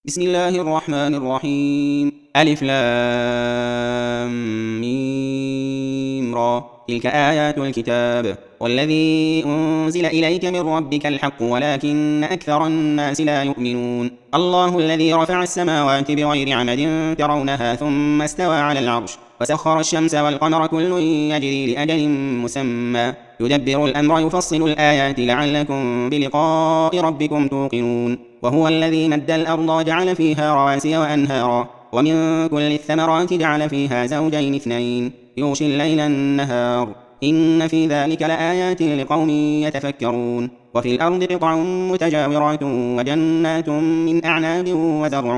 بسم الله الرحمن الرحيم. ألف لام ميم را. تلك آيات الكتاب والذي أنزل إليك من ربك الحق ولكن أكثر الناس لا يؤمنون. الله الذي رفع السماوات بغير عمد ترونها ثم استوى على العرش وسخر الشمس والقمر كل يجري لأجل مسمى يدبر الأمر يفصل الآيات لعلكم بلقاء ربكم توقنون. وهو الذي مد الأرض وجعل فيها رواسي وأنهارا ومن كل الثمرات جعل فيها زوجين اثنين يغشي الليل النهار إن في ذلك لآيات لقوم يتفكرون. وفي الأرض قطع متجاورات وجنات من أعناب وزرع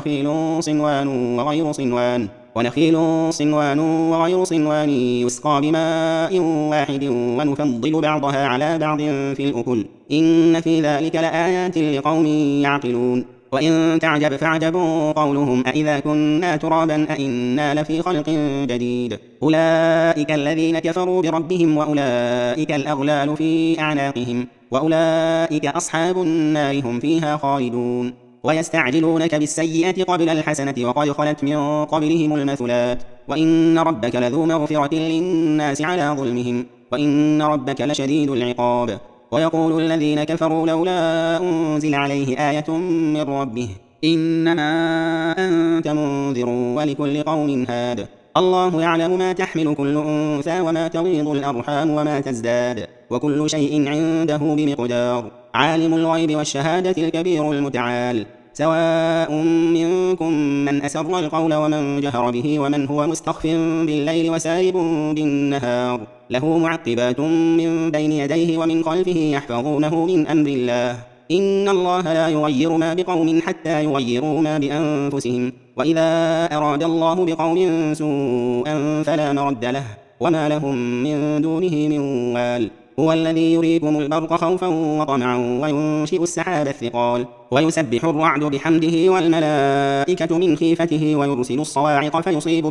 ونخيل صنوان وغير صنوان يسقى بماء واحد ونفضل بعضها على بعض في الأكل إن في ذلك لآيات لقوم يعقلون. وإن تعجب فعجب قولهم أإذا كنا ترابا أإنا لفي خلق جديد أولئك الذين كفروا بربهم وأولئك الأغلال في أعناقهم وأولئك أصحاب النار هم فيها خالدون. ويستعجلونك بالسيئة قبل الحسنة وقد خلت من قبلهم المثلات وإن ربك لذو مغفرة للناس على ظلمهم وإن ربك لشديد العقاب. ويقول الذين كفروا لولا أنزل عليه آية من ربه إنما أنت منذر ولكل قوم هاد الله يعلم ما تحمل كل أنثى وما تغيض الأرحام وما تزداد وكل شيء عنده بمقدار. عالم الغيب والشهادة الكبير المتعال سواء منكم من أسر القول ومن جهر به ومن هو مستخف بالليل وسارب بالنهار له معقبات من بين يديه ومن خلفه يحفظونه من أمر الله إن الله لا يغير ما بقوم حتى يغيروا ما بأنفسهم وإذا أراد الله بقوم سوءا فلا مرد له وما لهم من دونه من وال. هو الذي يريكم البرق خوفا وطمعا وينشئ السحاب الثقال ويسبح الرعد بحمده والملائكة من خيفته ويرسل الصواعق فيصيب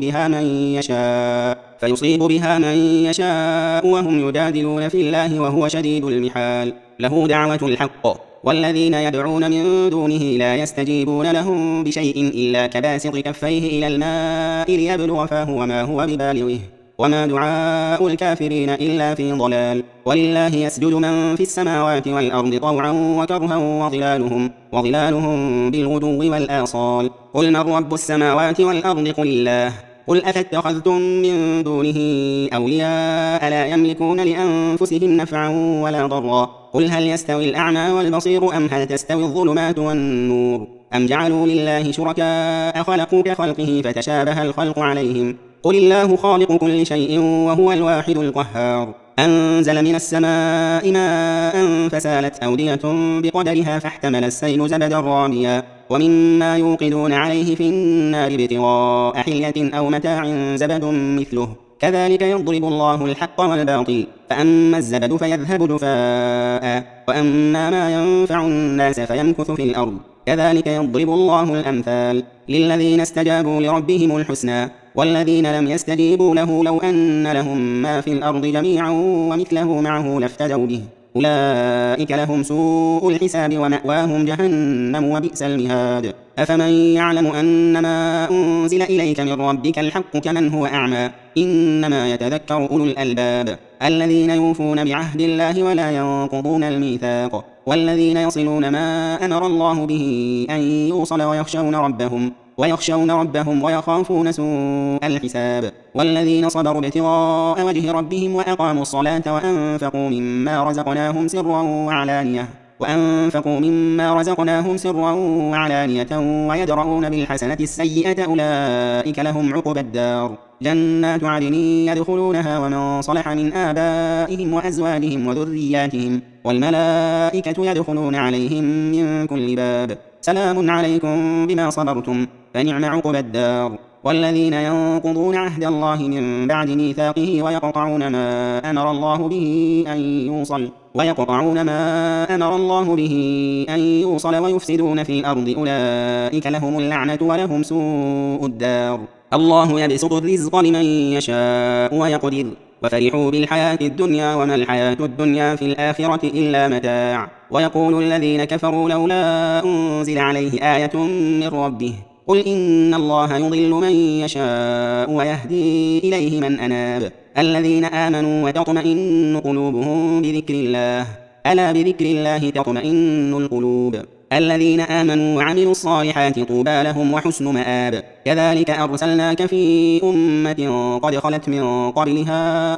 بها من يشاء وهم يجادلون في الله وهو شديد المحال. له دعوة الحق والذين يدعون من دونه لا يستجيبون لهم بشيء إلا كباسط كفيه إلى الماء ليبلغ فاه وما هو ببالغه وما دعاء الكافرين إلا في ضلال. ولله يسجد من في السماوات والأرض طوعا وكرها وظلالهم بالغدو والآصال. قل من رب السماوات والأرض قل الله قل أفاتخذتم من دونه أولياء لا يملكون لأنفسهم نفعا ولا ضرا قل هل يستوي الأعمى والبصير أم هل تستوي الظلمات والنور أم جعلوا لله شركاء خلقوا كخلقه فتشابه الخلق عليهم قل الله خالق كل شيء وهو الواحد القهار. أنزل من السماء ماء فسالت أودية بقدرها فاحتمل السيل زبدا رابيا ومما يوقدون عليه في النار ابتغاء حلية أو متاع زبد مثله كذلك يضرب الله الحق والباطل فأما الزبد فيذهب دفاء وأما ما ينفع الناس فيمكث في الأرض كذلك يضرب الله الأمثال. للذين استجابوا لربهم الحسنى والذين لم يستجيبوا له لو أن لهم ما في الأرض جميعا ومثله معه لافتدوا به أولئك لهم سوء الحساب ومأواهم جهنم وبئس المهاد. أفمن يعلم أنما أنزل إليك من ربك الحق كمن هو أعمى إنما يتذكر أولو الألباب الذين يوفون بعهد الله ولا ينقضون الميثاق والذين يصلون ما أمر الله به أن يوصل ويخشون ربهم ويخافون سوء الحساب. والذين صبروا ابتغاء وجه ربهم وأقاموا الصلاة وأنفقوا مما رزقناهم سرا وعلانية ويدرؤون بالحسنة السيئة أولئك لهم عقبى الدار جنات عدن يدخلونها ومن صلح من آبائهم وأزواجهم وذرياتهم والملائكة يدخلون عليهم من كل باب سلام عليكم بما صبرتم فنعم عقبى الدار. والذين ينقضون عهد الله من بعد ميثاقه ويقطعون ما أمر الله به أن يوصل ويفسدون في الأرض أولئك لهم اللعنة ولهم سوء الدار. الله يبسط الرزق لمن يشاء ويقدر وفرحوا بالحياة الدنيا وما الحياة الدنيا في الآخرة إلا متاع ويقول الذين كفروا لولا أنزل عليه آية من ربه قل إن الله يضل من يشاء ويهدي إليه من أناب الذين آمنوا وتطمئن قلوبهم بذكر الله ألا بذكر الله تطمئن القلوب الذين آمنوا وعملوا الصالحات طوبى لهم وحسن مآب كذلك أرسلناك في أمة قد خلت من قبلها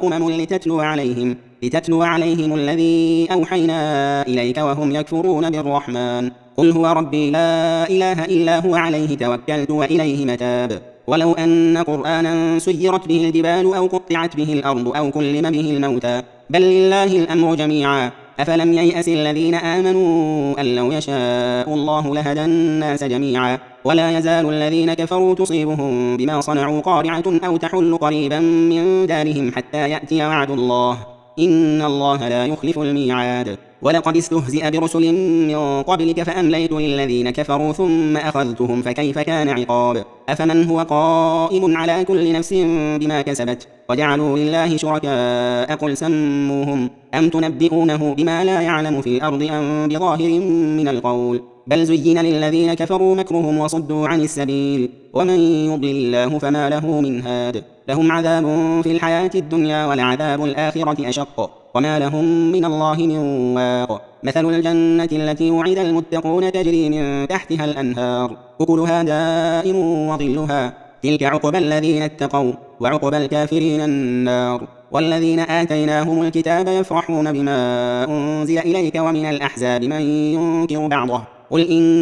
لتتلو عليهم الذي أوحينا إليك وهم يكفرون بالرحمن قل هو ربي لا إله إلا هو عليه توكلت وإليه متاب ولو أن قرآنا سيرت به الجبال أو قطعت به الأرض أو كلم به الموتى بل لله الأمر جميعا أفلم ييأس الذين آمنوا أن لو يشاء الله لهدى الناس جميعا ولا يزال الذين كفروا تصيبهم بما صنعوا قارعة أو تحل قريبا من دارهم حتى يأتي وعد الله إن الله لا يخلف الميعاد ولقد استهزئ برسل من قبلك فأمليت للذين كفروا ثم أخذتهم فكيف كان عقاب أفمن هو قائم على كل نفس بما كسبت وجعلوا لله شركاء قل سموهم أم تنبئونه بما لا يعلم في الأرض أم بظاهر من القول بل زين للذين كفروا مكرهم وصدوا عن السبيل ومن يضلل الله فما له من هاد لهم عذاب في الحياة الدنيا ولعذاب الآخرة أشق وما لهم من الله من واق مثل الجنة التي وعد المتقون تجري من تحتها الأنهار أكلها دائم وظلها تلك عقبى الذين اتقوا وعقبى الكافرين النار والذين آتيناهم الكتاب يفرحون بما أنزل إليك ومن الأحزاب من ينكر بعضه قل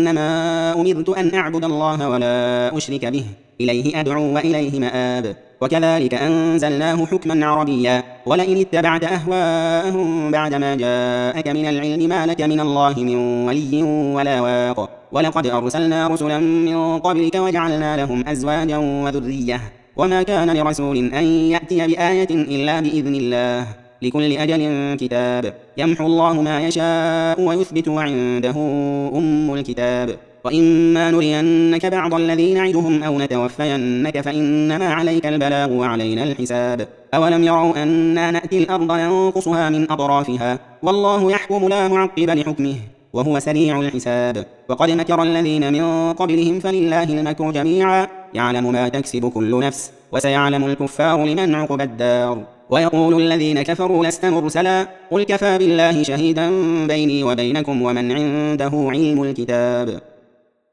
إنما أمرت أن أعبد الله ولا أشرك به إليه أدعو وإليه مآب وكذلك أنزلناه حكما عربيا ولئن اتبعت أهواءهم بعدما جاءك من العلم ما لك من الله من ولي ولا واق ولقد أرسلنا رسلا من قبلك وجعلنا لهم أزواجا وذرية وما كان لرسول أن يأتي بآية إلا بإذن الله لكل أجل كتاب يمحو الله ما يشاء ويثبت وعنده أم الكتاب وإما نرينك بعض الذي نعدهم أو نتوفينك فإنما عليك البلاغ وعلينا الحساب أولم يروا أنا نأتي الأرض ننقصها من أطرافها والله يحكم لا معقب لحكمه وهو سريع الحساب وقد مكر الذين من قبلهم فلله المكر جميعا يعلم ما تكسب كل نفس وسيعلم الكفار لمن عقبى الدار ويقول الذين كفروا لست مرسلا قل كفى بالله شهيدا بيني وبينكم ومن عنده علم الكتاب